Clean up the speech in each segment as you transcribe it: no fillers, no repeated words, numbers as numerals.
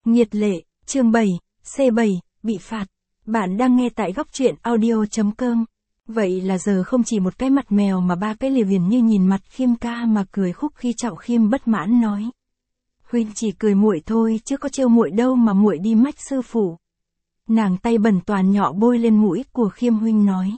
Nghiệt lệ, chương 7, C7, bị phạt. Bạn đang nghe tại góc truyện audio.com. Vậy là giờ không chỉ một cái mặt mèo mà ba cái lìa viền như nhìn mặt Khiêm ca mà cười khúc khi Trọng Khiêm bất mãn nói. Huynh chỉ cười muội thôi chứ có trêu muội đâu mà muội đi mách sư phụ. Nàng tay bẩn toàn nhọ bôi lên mũi của Khiêm huynh nói.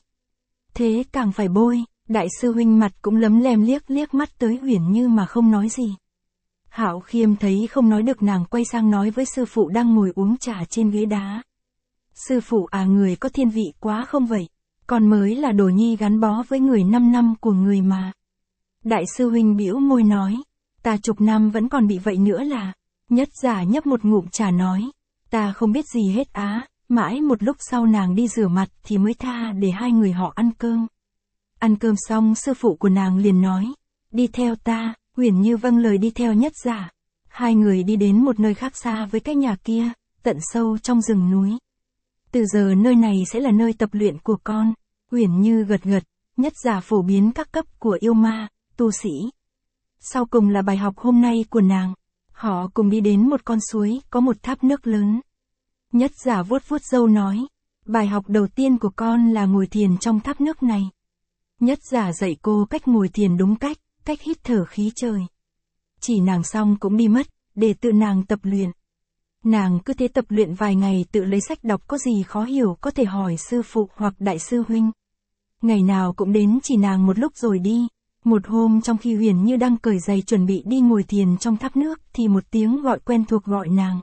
Thế càng phải bôi, đại sư huynh mặt cũng lấm lem liếc mắt tới Uyển Như mà không nói gì. Hạo Khiêm thấy không nói được nàng quay sang nói với sư phụ đang ngồi uống trà trên ghế đá. Sư phụ à, người có thiên vị quá không vậy? Con mới là đồ nhi gắn bó với người 5 năm của người mà. Đại sư huynh bĩu môi nói, ta chục năm vẫn còn bị vậy nữa là. Nhất Giả nhấp một ngụm trà nói, ta không biết gì hết á. Mãi một lúc sau nàng đi rửa mặt thì mới tha để hai người họ ăn cơm. Ăn cơm xong sư phụ của nàng liền nói, đi theo ta. Uyển Như vâng lời đi theo Nhất Giả. Hai người đi đến một nơi khác xa với cái nhà kia, tận sâu trong rừng núi. Từ giờ nơi này sẽ là nơi tập luyện của con. Uyển Như gật gật. Nhất Giả phổ biến các cấp của yêu ma, tu sĩ. Sau cùng là bài học hôm nay của nàng. Họ cùng đi đến một con suối, có một thác nước lớn. Nhất Giả vuốt vuốt râu nói, bài học đầu tiên của con là ngồi thiền trong thác nước này. Nhất Giả dạy cô cách ngồi thiền đúng cách hít thở khí trời. Chỉ nàng xong cũng đi mất, để tự nàng tập luyện. Nàng cứ thế tập luyện vài ngày, tự lấy sách đọc, có gì khó hiểu có thể hỏi sư phụ hoặc đại sư huynh. Ngày nào cũng đến chỉ nàng một lúc rồi đi. Một hôm trong khi Uyển Như đang cởi giày chuẩn bị đi ngồi thiền trong thác nước thì một tiếng gọi quen thuộc gọi nàng.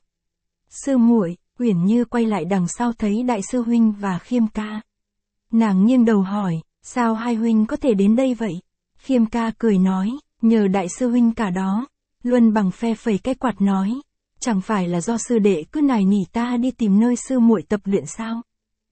Sư muội. Uyển Như quay lại đằng sau thấy đại sư huynh và Khiêm ca. Nàng nghiêng đầu hỏi, sao hai huynh có thể đến đây vậy? Khiêm ca cười nói, nhờ đại sư huynh cả đó. Luân Bằng phe phẩy cái quạt nói, chẳng phải là do sư đệ cứ nài nỉ ta đi tìm nơi sư muội tập luyện sao?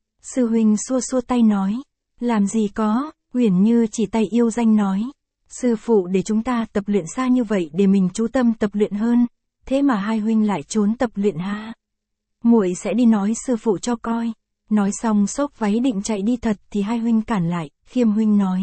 Sư huynh xua xua tay nói, làm gì có. Uyển Như chỉ tay yêu danh nói, sư phụ để chúng ta tập luyện xa như vậy để mình chú tâm tập luyện hơn, thế mà hai huynh lại trốn tập luyện ha. Muội sẽ đi nói sư phụ cho coi. Nói xong xốc váy định chạy đi thật thì hai huynh cản lại. Khiêm huynh nói,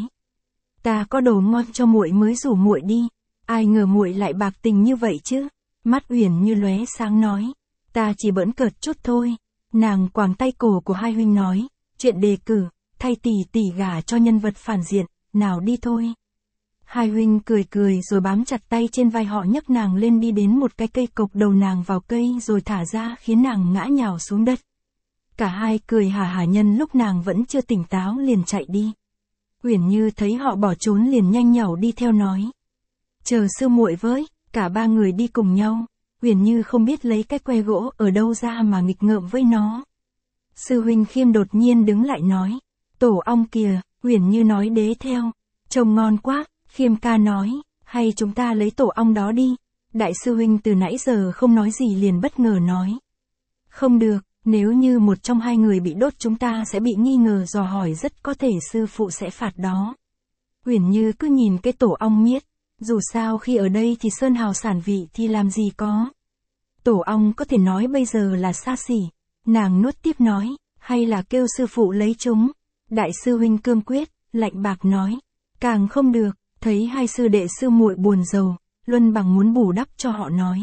ta có đồ ngon cho muội mới rủ muội đi. Ai ngờ muội lại bạc tình như vậy chứ. Mắt Uyển Như lóe sáng nói, ta chỉ bỡn cợt chút thôi. Nàng quàng tay cổ của hai huynh nói, chuyện đề cử, thay tỷ tỷ gả cho nhân vật phản diện, nào đi thôi. Hai huynh cười cười rồi bám chặt tay trên vai họ nhấc nàng lên đi đến một cái cây cộc, đầu nàng vào cây rồi thả ra khiến nàng ngã nhào xuống đất. Cả hai cười hà hà, nhân lúc nàng vẫn chưa tỉnh táo liền chạy đi. Uyển Như thấy họ bỏ trốn liền nhanh nhảu đi theo nói, chờ sư muội với. Cả ba người đi cùng nhau. Uyển Như không biết lấy cái que gỗ ở đâu ra mà nghịch ngợm với nó. Sư huynh Khiêm đột nhiên đứng lại nói, tổ ong kìa. Uyển Như nói đế theo, trông ngon quá. Khiêm ca nói, hay chúng ta lấy tổ ong đó đi. Đại sư huynh từ nãy giờ không nói gì liền bất ngờ nói, không được, nếu như một trong hai người bị đốt chúng ta sẽ bị nghi ngờ dò hỏi, rất có thể sư phụ sẽ phạt đó. Uyển Như cứ nhìn cái tổ ong miết, dù sao khi ở đây thì sơn hào sản vị thì làm gì có. Tổ ong có thể nói bây giờ là xa xỉ. Nàng nuốt tiếp nói, hay là kêu sư phụ lấy chúng. Đại sư huynh cương quyết, lạnh bạc nói, càng không được. Thấy hai sư đệ sư muội buồn rầu, Luân Bằng muốn bù đắp cho họ nói,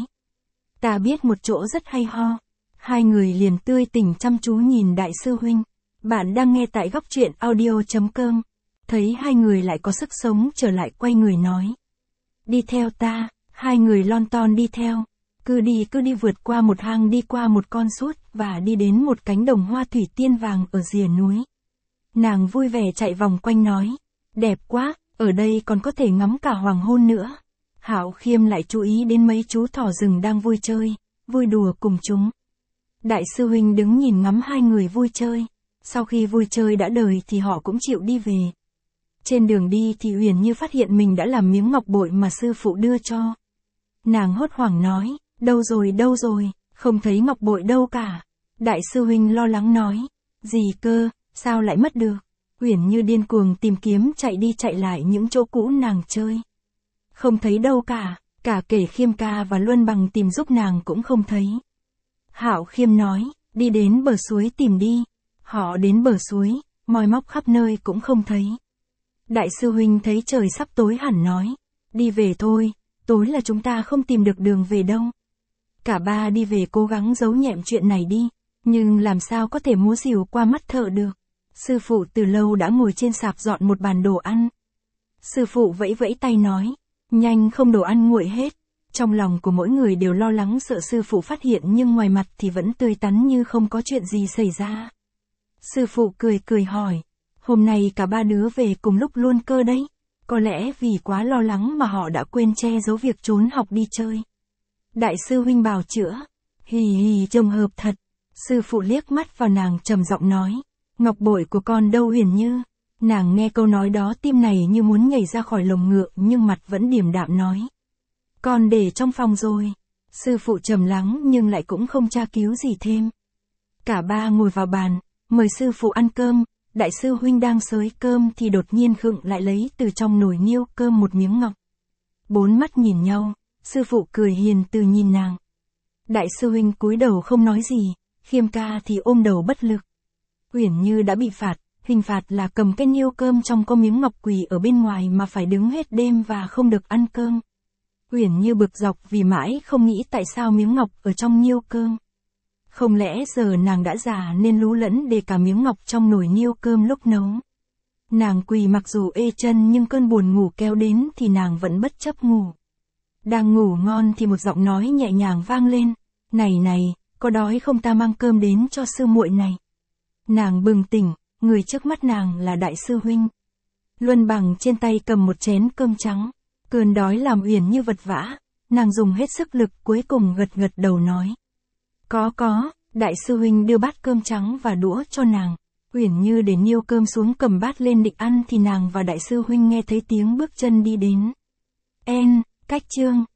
ta biết một chỗ rất hay ho. Hai người liền tươi tỉnh chăm chú nhìn đại sư huynh. Bạn đang nghe tại góc truyện audio.com. Thấy hai người lại có sức sống trở lại, quay người nói, đi theo ta. Hai người lon ton đi theo. Cứ đi vượt qua một hang, đi qua một con sút và đi đến một cánh đồng hoa thủy tiên vàng ở rìa núi. Nàng vui vẻ chạy vòng quanh nói, đẹp quá. Ở đây còn có thể ngắm cả hoàng hôn nữa. Hạo Khiêm lại chú ý đến mấy chú thỏ rừng đang vui chơi, vui đùa cùng chúng. Đại sư huynh đứng nhìn ngắm hai người vui chơi. Sau khi vui chơi đã đời thì họ cũng chịu đi về. Trên đường đi thì Uyển Như phát hiện mình đã làm miếng ngọc bội mà sư phụ đưa cho. Nàng hốt hoảng nói, đâu rồi, không thấy ngọc bội đâu cả. Đại sư huynh lo lắng nói, gì cơ, sao lại mất được? Uyển Như điên cuồng tìm kiếm, chạy đi chạy lại những chỗ cũ nàng chơi. Không thấy đâu cả kể Khiêm ca và Luân Bằng tìm giúp nàng cũng không thấy. Hạo Khiêm nói, đi đến bờ suối tìm đi. Họ đến bờ suối, moi móc khắp nơi cũng không thấy. Đại sư huynh thấy trời sắp tối hẳn nói, đi về thôi, tối là chúng ta không tìm được đường về đâu. Cả ba đi về cố gắng giấu nhẹm chuyện này đi, nhưng làm sao có thể múa rìu qua mắt thợ được. Sư phụ từ lâu đã ngồi trên sạp dọn một bàn đồ ăn. Sư phụ vẫy vẫy tay nói, nhanh không đồ ăn nguội hết. Trong lòng của mỗi người đều lo lắng sợ sư phụ phát hiện nhưng ngoài mặt thì vẫn tươi tắn như không có chuyện gì xảy ra. Sư phụ cười cười hỏi, hôm nay cả ba đứa về cùng lúc luôn cơ đấy. Có lẽ vì quá lo lắng mà họ đã quên che giấu việc trốn học đi chơi. Đại sư huynh bào chữa, hì hì trùng hợp thật. Sư phụ liếc mắt vào nàng trầm giọng nói, ngọc bội của con đâu Huyền Như. Nàng nghe câu nói đó tim này như muốn nhảy ra khỏi lồng ngựa nhưng mặt vẫn điềm đạm nói, con để trong phòng rồi. Sư phụ trầm lắng nhưng lại cũng không tra cứu gì thêm. Cả ba ngồi vào bàn, mời sư phụ ăn cơm. Đại sư huynh đang xới cơm thì đột nhiên khựng lại lấy từ trong nồi niêu cơm một miếng ngọc. Bốn mắt nhìn nhau, sư phụ cười hiền từ nhìn nàng. Đại sư huynh cúi đầu không nói gì, Khiêm ca thì ôm đầu bất lực. Uyển Như đã bị phạt, hình phạt là cầm cái niêu cơm trong có miếng ngọc quỳ ở bên ngoài mà phải đứng hết đêm và không được ăn cơm. Uyển Như bực dọc vì mãi không nghĩ tại sao miếng ngọc ở trong niêu cơm. Không lẽ giờ nàng đã già nên lú lẫn để cả miếng ngọc trong nồi niêu cơm lúc nấu. Nàng quỳ mặc dù ê chân nhưng cơn buồn ngủ kéo đến thì nàng vẫn bất chấp ngủ. Đang ngủ ngon thì một giọng nói nhẹ nhàng vang lên, này này, có đói không ta mang cơm đến cho sư muội này. Nàng bừng tỉnh, người trước mắt nàng là đại sư huynh. Luân Bằng trên tay cầm một chén cơm trắng, cơn đói làm Uyển Như vật vã, nàng dùng hết sức lực cuối cùng gật gật đầu nói. Có, đại sư huynh đưa bát cơm trắng và đũa cho nàng. Uyển Như để niêu cơm xuống cầm bát lên định ăn thì nàng và đại sư huynh nghe thấy tiếng bước chân đi đến. Cách chương